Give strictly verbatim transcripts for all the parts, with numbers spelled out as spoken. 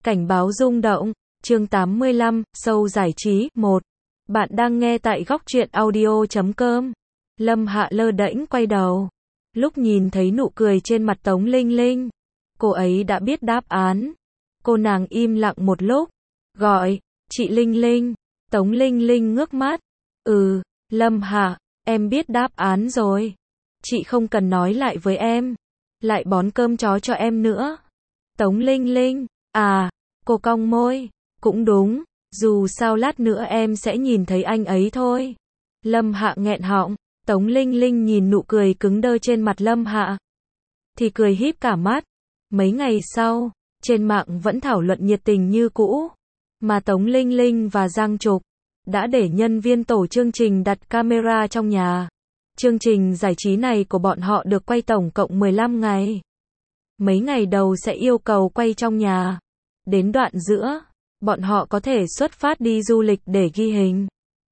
Cảnh báo rung động, chương tám mươi lăm, show giải trí, một. Bạn đang nghe tại góc truyện audio chấm com. Lâm Hạ lơ đễnh quay đầu. Lúc nhìn thấy nụ cười trên mặt Tống Linh Linh, cô ấy đã biết đáp án. Cô nàng im lặng một lúc, gọi, chị Linh Linh. Tống Linh Linh ngước mắt. Ừ, Lâm Hạ, em biết đáp án rồi. Chị không cần nói lại với em. Lại bón cơm chó cho em nữa. Tống Linh Linh, à, cô cong môi, cũng đúng, dù sao lát nữa em sẽ nhìn thấy anh ấy thôi. Lâm Hạ nghẹn họng, Tống Linh Linh nhìn nụ cười cứng đơ trên mặt Lâm Hạ, thì cười híp cả mắt. Mấy ngày sau, trên mạng vẫn thảo luận nhiệt tình như cũ, mà Tống Linh Linh và Giang Trục đã để nhân viên tổ chương trình đặt camera trong nhà. Chương trình giải trí này của bọn họ được quay tổng cộng mười lăm ngày. Mấy ngày đầu sẽ yêu cầu quay trong nhà. Đến đoạn giữa, bọn họ có thể xuất phát đi du lịch để ghi hình.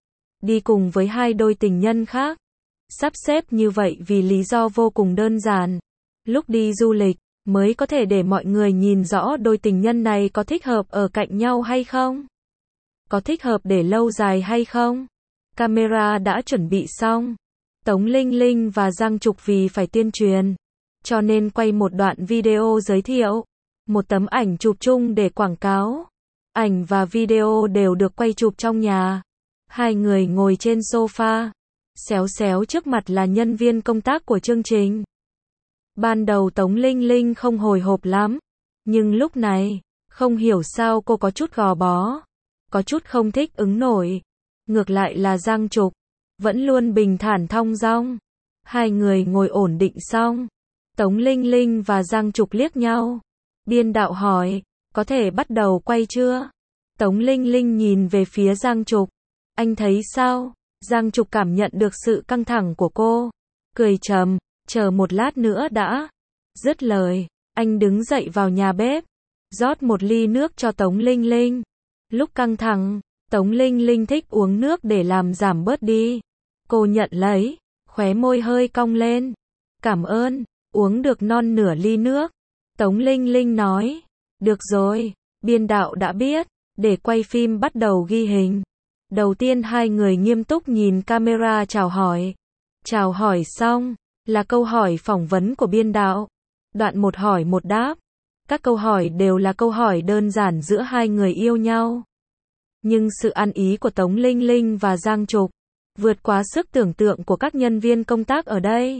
Đi cùng với hai đôi tình nhân khác. Sắp xếp như vậy vì lý do vô cùng đơn giản. Lúc đi du lịch, mới có thể để mọi người nhìn rõ đôi tình nhân này có thích hợp ở cạnh nhau hay không. Có thích hợp để lâu dài hay không. Camera đã chuẩn bị xong. Tống Linh Linh và Giang Trục vì phải tuyên truyền, cho nên quay một đoạn video giới thiệu, một tấm ảnh chụp chung để quảng cáo. Ảnh và video đều được quay chụp trong nhà. Hai người ngồi trên sofa, xéo xéo trước mặt là nhân viên công tác của chương trình. Ban đầu Tống Linh Linh không hồi hộp lắm, nhưng lúc này, không hiểu sao cô có chút gò bó, có chút không thích ứng nổi. Ngược lại là Giang Trục, vẫn luôn bình thản thong dong. Hai người ngồi ổn định xong, Tống Linh Linh và Giang Trục liếc nhau. Biên đạo hỏi, có thể bắt đầu quay chưa? Tống Linh Linh nhìn về phía Giang Trục. Anh thấy sao? Giang Trục cảm nhận được sự căng thẳng của cô. Cười trầm, chờ một lát nữa đã. Dứt lời, anh đứng dậy vào nhà bếp, rót một ly nước cho Tống Linh Linh. Lúc căng thẳng, Tống Linh Linh thích uống nước để làm giảm bớt đi. Cô nhận lấy, khóe môi hơi cong lên. Cảm ơn, uống được non nửa ly nước. Tống Linh Linh nói, được rồi, biên đạo đã biết, để quay phim bắt đầu ghi hình. Đầu tiên hai người nghiêm túc nhìn camera chào hỏi. Chào hỏi xong, là câu hỏi phỏng vấn của biên đạo. Đoạn một hỏi một đáp. Các câu hỏi đều là câu hỏi đơn giản giữa hai người yêu nhau. Nhưng sự ăn ý của Tống Linh Linh và Giang Trục vượt quá sức tưởng tượng của các nhân viên công tác ở đây.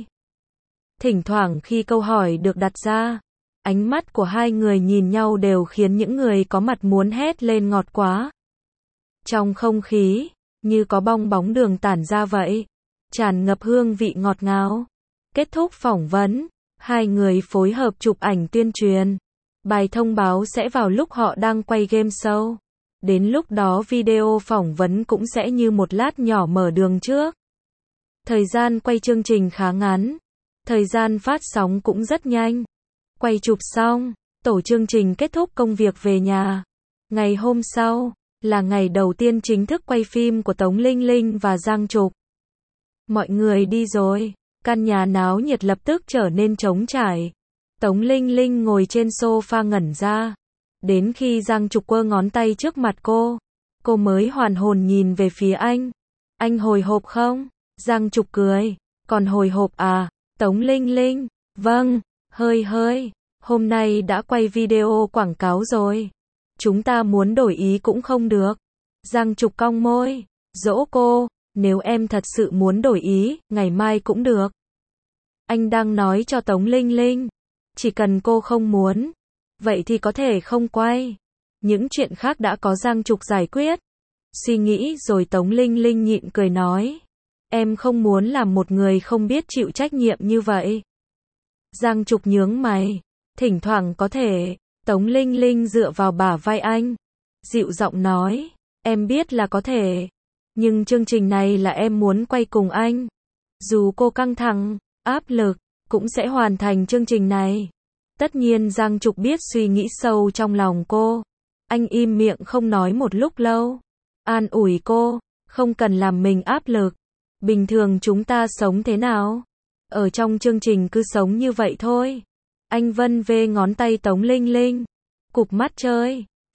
Thỉnh thoảng khi câu hỏi được đặt ra, ánh mắt của hai người nhìn nhau đều khiến những người có mặt muốn hét lên ngọt quá. Trong không khí, như có bong bóng đường tản ra vậy, tràn ngập hương vị ngọt ngào. Kết thúc phỏng vấn, hai người phối hợp chụp ảnh tuyên truyền. Bài thông báo sẽ vào lúc họ đang quay game show. Đến lúc đó video phỏng vấn cũng sẽ như một lát nhỏ mở đường trước. Thời gian quay chương trình khá ngắn. Thời gian phát sóng cũng rất nhanh. Quay chụp xong, tổ chương trình kết thúc công việc về nhà. Ngày hôm sau, là ngày đầu tiên chính thức quay phim của Tống Linh Linh và Giang Trục. Mọi người đi rồi, căn nhà náo nhiệt lập tức trở nên trống trải. Tống Linh Linh ngồi trên sofa ngẩn ra. Đến khi Giang Trục quơ ngón tay trước mặt cô, cô mới hoàn hồn nhìn về phía anh. Anh hồi hộp không? Giang Trục cười. Còn hồi hộp à? Tống Linh Linh. Vâng, hơi hơi. Hôm nay đã quay video quảng cáo rồi. Chúng ta muốn đổi ý cũng không được. Giang Trục cong môi. Dỗ cô, nếu em thật sự muốn đổi ý, ngày mai cũng được. Anh đang nói cho Tống Linh Linh. Chỉ cần cô không muốn, vậy thì có thể không quay. Những chuyện khác đã có Giang Trục giải quyết. Suy nghĩ rồi Tống Linh Linh nhịn cười nói. Em không muốn làm một người không biết chịu trách nhiệm như vậy. Giang Trục nhướng mày. Thỉnh thoảng có thể. Tống Linh Linh dựa vào bả vai anh, dịu giọng nói. Em biết là có thể. Nhưng chương trình này là em muốn quay cùng anh. Dù cô căng thẳng, áp lực, cũng sẽ hoàn thành chương trình này. Tất nhiên Giang Trục biết suy nghĩ sâu trong lòng cô. Anh im miệng không nói một lúc lâu. An ủi cô, không cần làm mình áp lực. Bình thường chúng ta sống thế nào? Ở trong chương trình cứ sống như vậy thôi. Anh vân vê ngón tay Tống Linh Linh. Cụp mắt chơi.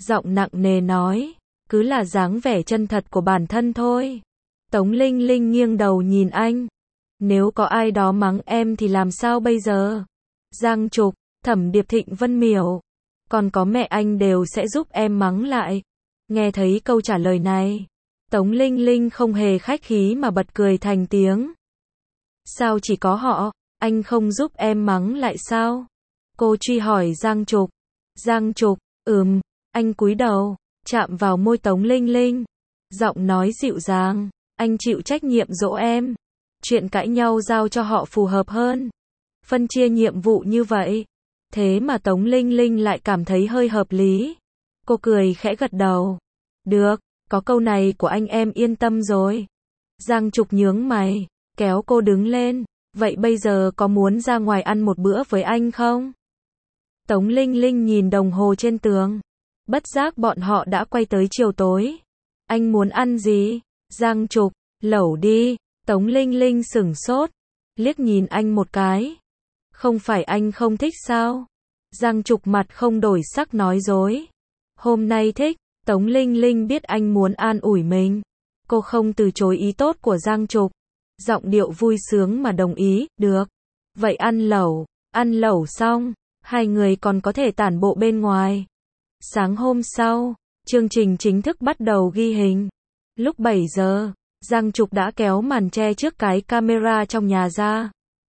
giọng nặng nề nói, cứ là dáng vẻ chân thật của bản thân thôi. Tống Linh Linh nghiêng đầu nhìn anh. Nếu có ai đó mắng em thì làm sao bây giờ? Giang Trục, Thẩm Điệp Thịnh Vân Miểu, còn có mẹ anh đều sẽ giúp em mắng lại. Nghe thấy câu trả lời này, Tống Linh Linh không hề khách khí mà bật cười thành tiếng. Sao chỉ có họ, anh không giúp em mắng lại sao? Cô truy hỏi Giang Trục. Giang Trục, ừm, anh cúi đầu, chạm vào môi Tống Linh Linh. Giọng nói dịu dàng, anh chịu trách nhiệm dỗ em. Chuyện cãi nhau giao cho họ phù hợp hơn. Phân chia nhiệm vụ như vậy. Thế mà Tống Linh Linh lại cảm thấy hơi hợp lý. Cô cười khẽ gật đầu. Được, có câu này của anh em yên tâm rồi. Giang Trục nhướng mày, kéo cô đứng lên. Vậy bây giờ có muốn ra ngoài ăn một bữa với anh không? Tống Linh Linh nhìn đồng hồ trên tường. Bất giác bọn họ đã quay tới chiều tối. Anh muốn ăn gì? Giang Trục, lẩu đi. Tống Linh Linh sửng sốt, liếc nhìn anh một cái. Không phải anh không thích sao? Giang Trục mặt không đổi sắc nói dối. Hôm nay thích. Tống Linh Linh biết anh muốn an ủi mình. Cô không từ chối ý tốt của Giang Trục. Giọng điệu vui sướng mà đồng ý, được. Vậy ăn lẩu, ăn lẩu xong, hai người còn có thể tản bộ bên ngoài. Sáng hôm sau, chương trình chính thức bắt đầu ghi hình. Lúc bảy giờ, Giang Trục đã kéo màn che trước cái camera trong nhà ra.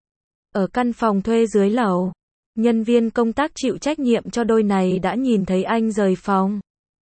Ở căn phòng thuê dưới lầu, nhân viên công tác chịu trách nhiệm cho đôi này đã nhìn thấy anh rời phòng.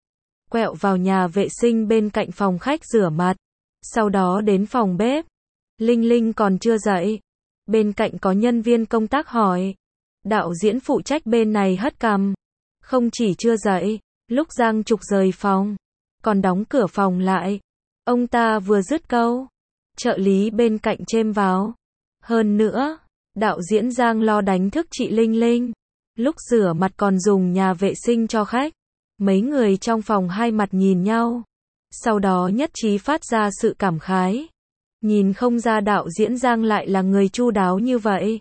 Quẹo vào nhà vệ sinh bên cạnh phòng khách rửa mặt. Sau đó đến phòng bếp. Linh Linh còn chưa dậy. Bên cạnh có nhân viên công tác hỏi. Đạo diễn phụ trách bên này hất cằm. Không chỉ chưa dậy, lúc Giang Trục rời phòng, còn đóng cửa phòng lại. Ông ta vừa dứt câu, trợ lý bên cạnh chêm vào. Hơn nữa, đạo diễn Giang lo đánh thức chị Linh Linh. Lúc rửa mặt còn dùng nhà vệ sinh cho khách. Mấy người trong phòng hai mặt nhìn nhau. Sau đó nhất trí phát ra sự cảm khái. Nhìn không ra đạo diễn Giang lại là người chu đáo như vậy.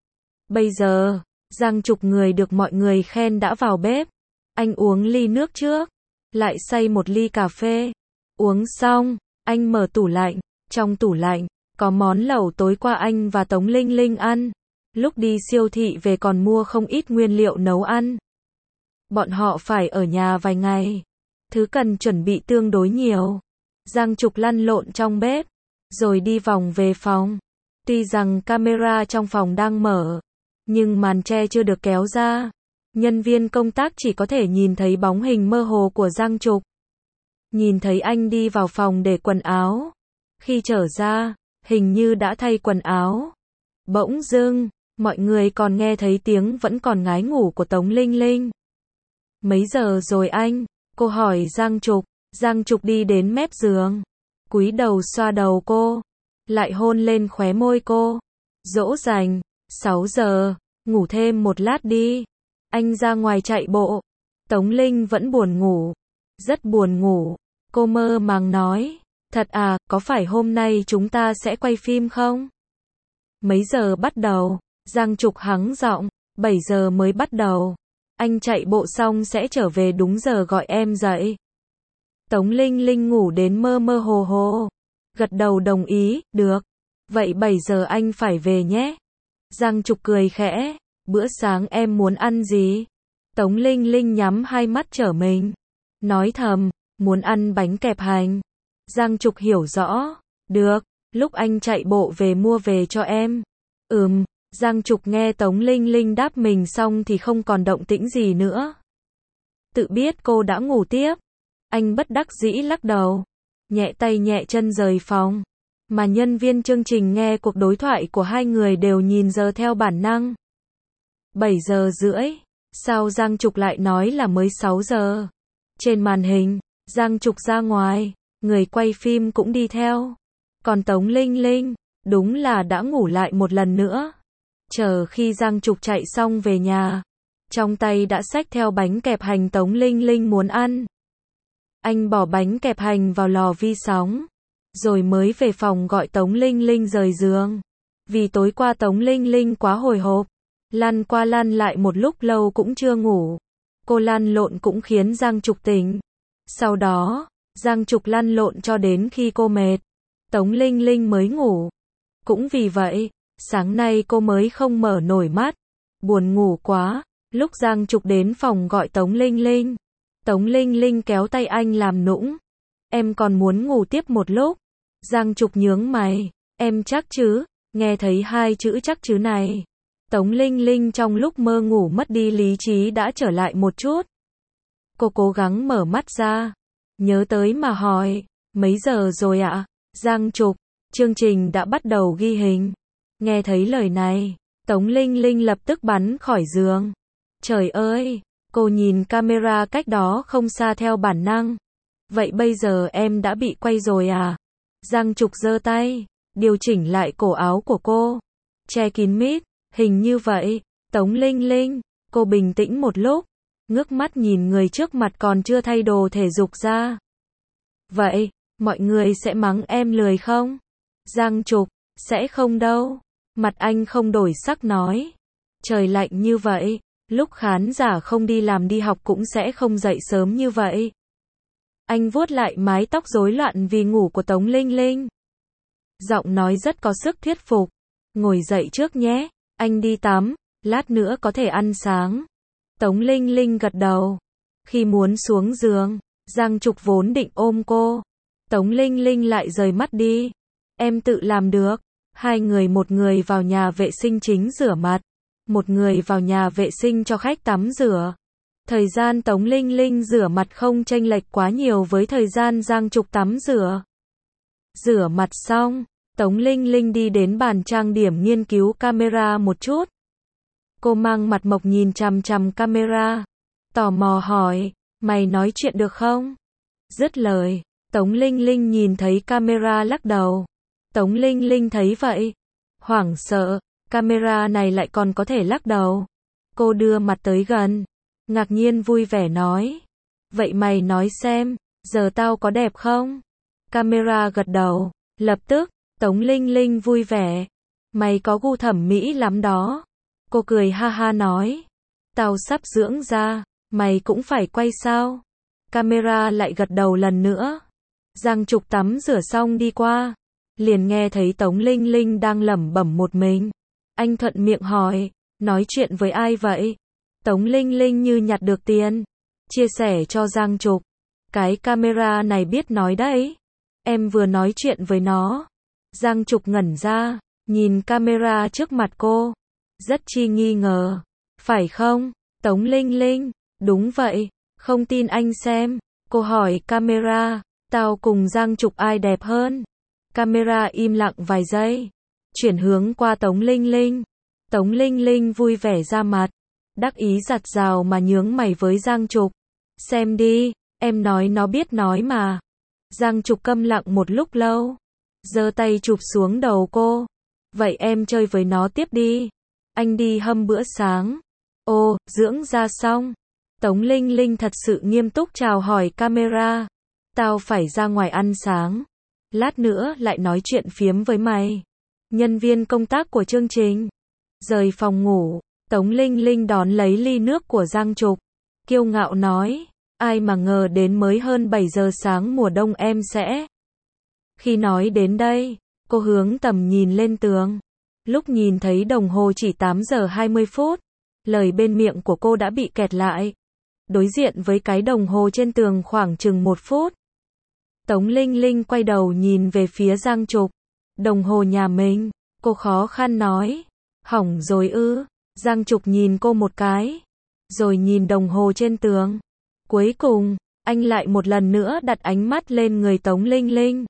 Bây giờ, Giang Trục người được mọi người khen đã vào bếp. Anh uống ly nước trước, lại xay một ly cà phê. Uống xong, anh mở tủ lạnh. Trong tủ lạnh, có món lẩu tối qua anh và Tống Linh Linh ăn. Lúc đi siêu thị về còn mua không ít nguyên liệu nấu ăn. Bọn họ phải ở nhà vài ngày. Thứ cần chuẩn bị tương đối nhiều. Giang Trục lăn lộn trong bếp, rồi đi vòng về phòng. Tuy rằng camera trong phòng đang mở, nhưng màn che chưa được kéo ra. Nhân viên công tác chỉ có thể nhìn thấy bóng hình mơ hồ của Giang Trục. Nhìn thấy anh đi vào phòng để quần áo. Khi trở ra, hình như đã thay quần áo. Bỗng dưng, mọi người còn nghe thấy tiếng vẫn còn ngái ngủ của Tống Linh Linh. Mấy giờ rồi anh? Cô hỏi Giang Trục. Giang Trục đi đến mép giường, cúi đầu xoa đầu cô, lại hôn lên khóe môi cô. Dỗ dành, sáu giờ, ngủ thêm một lát đi. Anh ra ngoài chạy bộ. Tống Linh vẫn buồn ngủ. Rất buồn ngủ. Cô mơ màng nói. Thật à, có phải hôm nay chúng ta sẽ quay phim không? Mấy giờ bắt đầu? Giang Trục hắng giọng. bảy giờ mới bắt đầu. Anh chạy bộ xong sẽ trở về đúng giờ gọi em dậy. Tống Linh Linh ngủ đến mơ mơ hồ hồ. Gật đầu đồng ý, được. Vậy bảy giờ anh phải về nhé. Giang Trục cười khẽ. Bữa sáng em muốn ăn gì? Tống Linh Linh nhắm hai mắt trở mình. Nói thầm, muốn ăn bánh kẹp hành. Giang Trục hiểu rõ. Được, lúc anh chạy bộ về mua về cho em. Ừm, Giang Trục nghe Tống Linh Linh đáp mình xong thì không còn động tĩnh gì nữa. Tự biết cô đã ngủ tiếp. Anh bất đắc dĩ lắc đầu. Nhẹ tay nhẹ chân rời phòng. Mà nhân viên chương trình nghe cuộc đối thoại của hai người đều nhìn giờ theo bản năng. bảy giờ rưỡi. Sao Giang Trục lại nói là mới sáu giờ? Trên màn hình, Giang Trục ra ngoài. Người quay phim cũng đi theo. Còn Tống Linh Linh, đúng là đã ngủ lại một lần nữa. Chờ khi Giang Trục chạy xong về nhà, trong tay đã xách theo bánh kẹp hành Tống Linh Linh muốn ăn. Anh bỏ bánh kẹp hành vào lò vi sóng, rồi mới về phòng gọi Tống Linh Linh rời giường. Vì tối qua Tống Linh Linh quá hồi hộp, lăn qua lăn lại một lúc lâu cũng chưa ngủ. Cô lăn lộn cũng khiến Giang Trục tỉnh. Sau đó, Giang Trục lăn lộn cho đến khi cô mệt, Tống Linh Linh mới ngủ. Cũng vì vậy, sáng nay cô mới không mở nổi mắt. Buồn ngủ quá. Lúc Giang Trục đến phòng gọi Tống Linh Linh, Tống Linh Linh kéo tay anh làm nũng. Em còn muốn ngủ tiếp một lúc. Giang Trục nhướng mày. Em chắc chứ? Nghe thấy hai chữ chắc chứ này, Tống Linh Linh trong lúc mơ ngủ mất đi lý trí đã trở lại một chút. Cô cố gắng mở mắt ra, nhớ tới mà hỏi, mấy giờ rồi ạ? Giang Trục, chương trình đã bắt đầu ghi hình. Nghe thấy lời này, Tống Linh Linh lập tức bắn khỏi giường. Trời ơi, cô nhìn camera cách đó không xa theo bản năng. Vậy bây giờ em đã bị quay rồi à? Giang Trục giơ tay, điều chỉnh lại cổ áo của cô, che kín mít. Hình như vậy. Tống Linh Linh, cô bình tĩnh một lúc, ngước mắt nhìn người trước mặt còn chưa thay đồ thể dục ra. Vậy, mọi người sẽ mắng em lười không? Giang Trục, sẽ không đâu. Mặt anh không đổi sắc nói. Trời lạnh như vậy, lúc khán giả không đi làm đi học cũng sẽ không dậy sớm như vậy. Anh vuốt lại mái tóc rối loạn vì ngủ của Tống Linh Linh. Giọng nói rất có sức thuyết phục. Ngồi dậy trước nhé, anh đi tắm, lát nữa có thể ăn sáng. Tống Linh Linh gật đầu. Khi muốn xuống giường, Giang Trục vốn định ôm cô. Tống Linh Linh lại rời mắt đi. Em tự làm được. Hai người, một người vào nhà vệ sinh chính rửa mặt, một người vào nhà vệ sinh cho khách tắm rửa. Thời gian Tống Linh Linh rửa mặt không chênh lệch quá nhiều với thời gian Giang Trục tắm rửa. Rửa mặt xong, Tống Linh Linh đi đến bàn trang điểm nghiên cứu camera một chút. Cô mang mặt mộc nhìn chằm chằm camera, tò mò hỏi, mày nói chuyện được không? Dứt lời, Tống Linh Linh nhìn thấy camera lắc đầu. Tống Linh Linh thấy vậy, hoảng sợ, camera này lại còn có thể lắc đầu. Cô đưa mặt tới gần, ngạc nhiên vui vẻ nói, vậy mày nói xem, giờ tao có đẹp không? Camera gật đầu, lập tức, Tống Linh Linh vui vẻ, mày có gu thẩm mỹ lắm đó. Cô cười ha ha nói, tao sắp dưỡng da, mày cũng phải quay sao? Camera lại gật đầu lần nữa. Giang Trục tắm rửa xong đi qua, liền nghe thấy Tống Linh Linh đang lẩm bẩm một mình. Anh thuận miệng hỏi, nói chuyện với ai vậy? Tống Linh Linh như nhặt được tiền, chia sẻ cho Giang Trục, cái camera này biết nói đấy, em vừa nói chuyện với nó. Giang Trục ngẩn ra, nhìn camera trước mặt cô, rất chi nghi ngờ. Phải không, Tống Linh Linh? Đúng vậy, không tin anh xem. Cô hỏi camera, tao cùng Giang Trục ai đẹp hơn? Camera im lặng vài giây, chuyển hướng qua Tống Linh Linh. Tống Linh Linh vui vẻ ra mặt, đắc ý giặt rào mà nhướng mày với Giang Trục. Xem đi, em nói nó biết nói mà. Giang Trục câm lặng một lúc lâu, giơ tay chụp xuống đầu cô. Vậy em chơi với nó tiếp đi. Anh đi hâm bữa sáng. Ồ, dưỡng da xong. Tống Linh Linh thật sự nghiêm túc chào hỏi camera. Tao phải ra ngoài ăn sáng. Lát nữa lại nói chuyện phiếm với mày. Nhân viên công tác của chương trình. Rời phòng ngủ, Tống Linh Linh đón lấy ly nước của Giang Trục. Kiêu ngạo nói, ai mà ngờ đến mới hơn bảy giờ sáng mùa đông em sẽ. Khi nói đến đây, cô hướng tầm nhìn lên tường. Lúc nhìn thấy đồng hồ chỉ tám giờ hai mươi phút, lời bên miệng của cô đã bị kẹt lại. Đối diện với cái đồng hồ trên tường khoảng chừng một phút. Tống Linh Linh quay đầu nhìn về phía Giang Trục. Đồng hồ nhà mình, cô khó khăn nói. Hỏng rồi ư? Giang Trục nhìn cô một cái, rồi nhìn đồng hồ trên tường. Cuối cùng, anh lại một lần nữa đặt ánh mắt lên người Tống Linh Linh.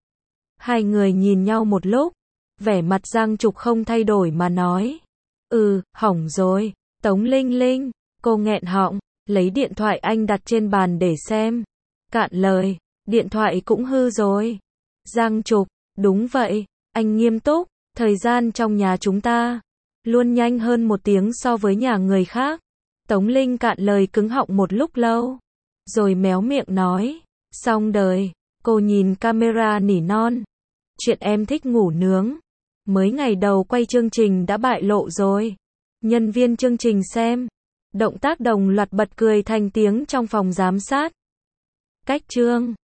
Hai người nhìn nhau một lúc, vẻ mặt Giang Trục không thay đổi mà nói. Ừ, hỏng rồi, Tống Linh Linh. Cô nghẹn họng, lấy điện thoại anh đặt trên bàn để xem. Cạn lời, điện thoại cũng hư rồi. Giang Trục, đúng vậy, anh nghiêm túc, thời gian trong nhà chúng ta luôn nhanh hơn một tiếng so với nhà người khác. Tống Linh cạn lời cứng họng một lúc lâu, rồi méo miệng nói, xong đời. Cô nhìn camera nỉ non, chuyện em thích ngủ nướng, mới ngày đầu quay chương trình đã bại lộ rồi. Nhân viên chương trình xem, Động tác đồng loạt bật cười thành tiếng trong phòng giám sát. Cách chương